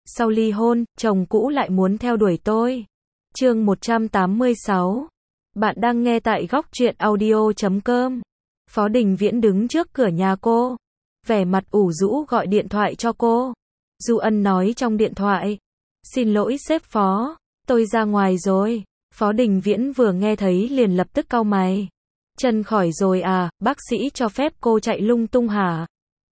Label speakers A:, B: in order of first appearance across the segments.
A: sau ly hôn, chồng cũ lại muốn theo đuổi tôi. Chương 186. Bạn đang nghe tại góc truyện audio.com. Phó Đình Viễn đứng trước cửa nhà cô, vẻ mặt ủ rũ gọi điện thoại cho cô. Du Ân nói trong điện thoại, xin lỗi sếp Phó, tôi ra ngoài rồi. Phó Đình Viễn vừa nghe thấy liền lập tức cau mày. Chân khỏi rồi à, bác sĩ cho phép cô chạy lung tung hả?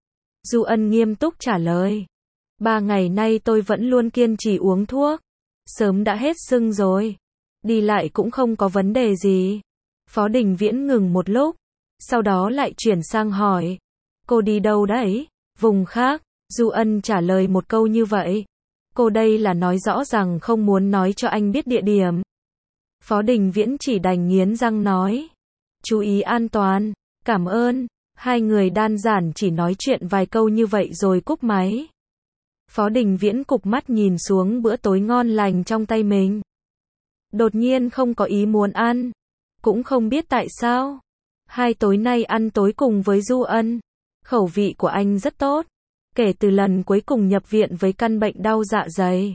A: Du Ân nghiêm túc trả lời. 3 ngày nay tôi vẫn luôn kiên trì uống thuốc, sớm đã hết sưng rồi. Đi lại cũng không có vấn đề gì. Phó Đình Viễn ngừng một lúc, sau đó lại chuyển sang hỏi, cô đi đâu đấy? Vùng khác. Du Ân trả lời một câu như vậy. Cô đây là nói rõ rằng không muốn nói cho anh biết địa điểm. Phó Đình Viễn chỉ đành nghiến răng nói, chú ý an toàn, cảm ơn. Hai người đơn giản chỉ nói chuyện vài câu như vậy rồi cúp máy. Phó Đình Viễn cụp mắt nhìn xuống bữa tối ngon lành trong tay mình. Đột nhiên không có ý muốn ăn, cũng không biết tại sao. Hai tối nay ăn tối cùng với Du Ân, khẩu vị của anh rất tốt. Kể từ lần cuối cùng nhập viện với căn bệnh đau dạ dày,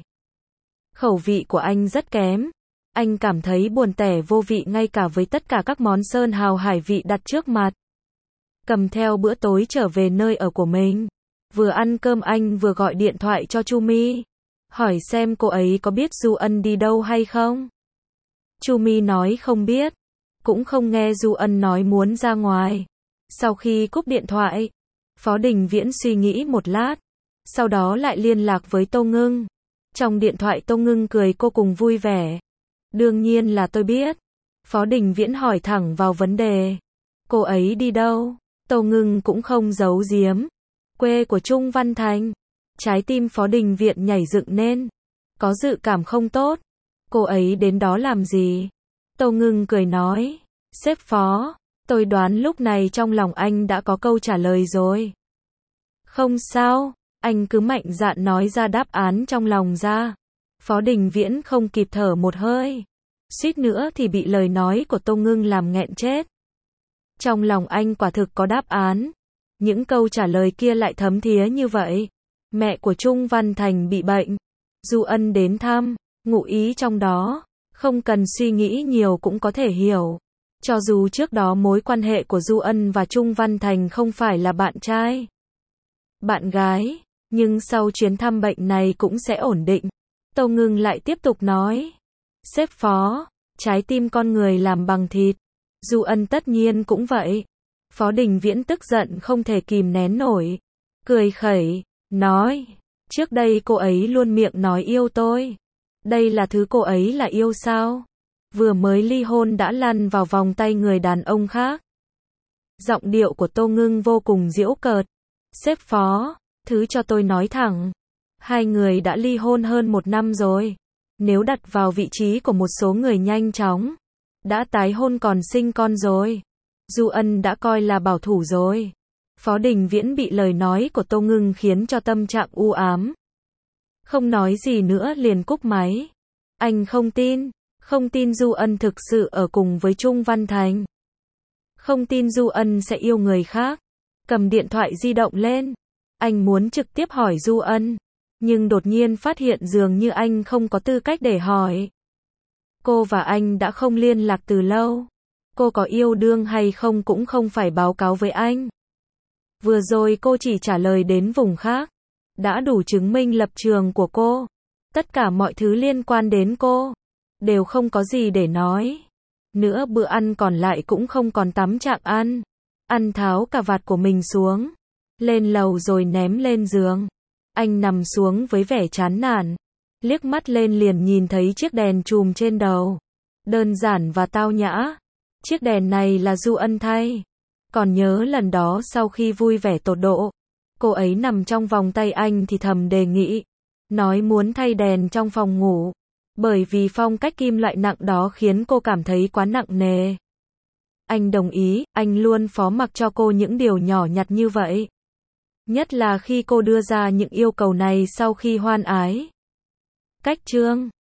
A: khẩu vị của anh rất kém. Anh cảm thấy buồn tẻ vô vị ngay cả với tất cả các món sơn hào hải vị đặt trước mặt. Cầm theo bữa tối trở về nơi ở của mình. Vừa ăn cơm anh vừa gọi điện thoại cho Chu Mi, hỏi xem cô ấy có biết Du Ân đi đâu hay không. Chu Mi nói không biết, cũng không nghe Du Ân nói muốn ra ngoài. Sau khi cúp điện thoại, Phó Đình Viễn suy nghĩ một lát, sau đó lại liên lạc với Tô Ngưng. Trong điện thoại Tô Ngưng cười vô cùng vui vẻ. Đương nhiên là tôi biết. Phó Đình Viễn hỏi thẳng vào vấn đề. Cô ấy đi đâu? Tô Ngưng cũng không giấu giếm. Quê của Trung Văn Thành. Trái tim Phó Đình Viễn nhảy dựng lên. Có dự cảm không tốt. Cô ấy đến đó làm gì? Tô Ngưng cười nói. Sếp Phó, tôi đoán lúc này trong lòng anh đã có câu trả lời rồi. Không sao, anh cứ mạnh dạn nói ra đáp án trong lòng ra. Phó Đình Viễn không kịp thở một hơi. Suýt nữa thì bị lời nói của Tô Ngưng làm nghẹn chết. Trong lòng anh quả thực có đáp án. Những câu trả lời kia lại thấm thía như vậy. Mẹ của Trung Văn Thành bị bệnh. Du Ân đến thăm, ngụ ý trong đó. Không cần suy nghĩ nhiều cũng có thể hiểu. Cho dù trước đó mối quan hệ của Du Ân và Trung Văn Thành không phải là bạn trai, bạn gái, nhưng sau chuyến thăm bệnh này cũng sẽ ổn định. Tô Ngưng lại tiếp tục nói. Sếp Phó, trái tim con người làm bằng thịt. Du Ân tất nhiên cũng vậy. Phó Đình Viễn tức giận không thể kìm nén nổi. Cười khẩy, nói. Trước đây cô ấy luôn miệng nói yêu tôi. Đây là thứ cô ấy là yêu sao? Vừa mới ly hôn đã lăn vào vòng tay người đàn ông khác. Giọng điệu của Tô Ngưng vô cùng giễu cợt. Sếp Phó, thứ cho tôi nói thẳng. Hai người đã ly hôn hơn 1 năm rồi. Nếu đặt vào vị trí của một số người nhanh chóng, đã tái hôn còn sinh con rồi. Du Ân đã coi là bảo thủ rồi. Phó Đình Viễn bị lời nói của Tô Ngưng khiến cho tâm trạng u ám. Không nói gì nữa liền cúp máy. Anh không tin Du Ân thực sự ở cùng với Trung Văn Thành. Không tin Du Ân sẽ yêu người khác. Cầm điện thoại di động lên. Anh muốn trực tiếp hỏi Du Ân. Nhưng đột nhiên phát hiện dường như anh không có tư cách để hỏi. Cô và anh đã không liên lạc từ lâu. Cô có yêu đương hay không cũng không phải báo cáo với anh. Vừa rồi cô chỉ trả lời đến vùng khác. Đã đủ chứng minh lập trường của cô. Tất cả mọi thứ liên quan đến cô đều không có gì để nói. Nữa bữa ăn còn lại cũng không còn tắm trạng ăn. Ăn tháo cà vạt của mình xuống. Lên lầu rồi ném lên giường. Anh nằm xuống với vẻ chán nản. Liếc mắt lên liền nhìn thấy chiếc đèn chùm trên đầu. Đơn giản và tao nhã. Chiếc đèn này là Du Ân thay. Còn nhớ lần đó sau khi vui vẻ tột độ, cô ấy nằm trong vòng tay anh thì thầm đề nghị. Nói muốn thay đèn trong phòng ngủ. Bởi vì phong cách kim loại nặng đó khiến cô cảm thấy quá nặng nề. Anh đồng ý, anh luôn phó mặc cho cô những điều nhỏ nhặt như vậy. Nhất là khi cô đưa ra những yêu cầu này sau khi hoan ái. Cách chương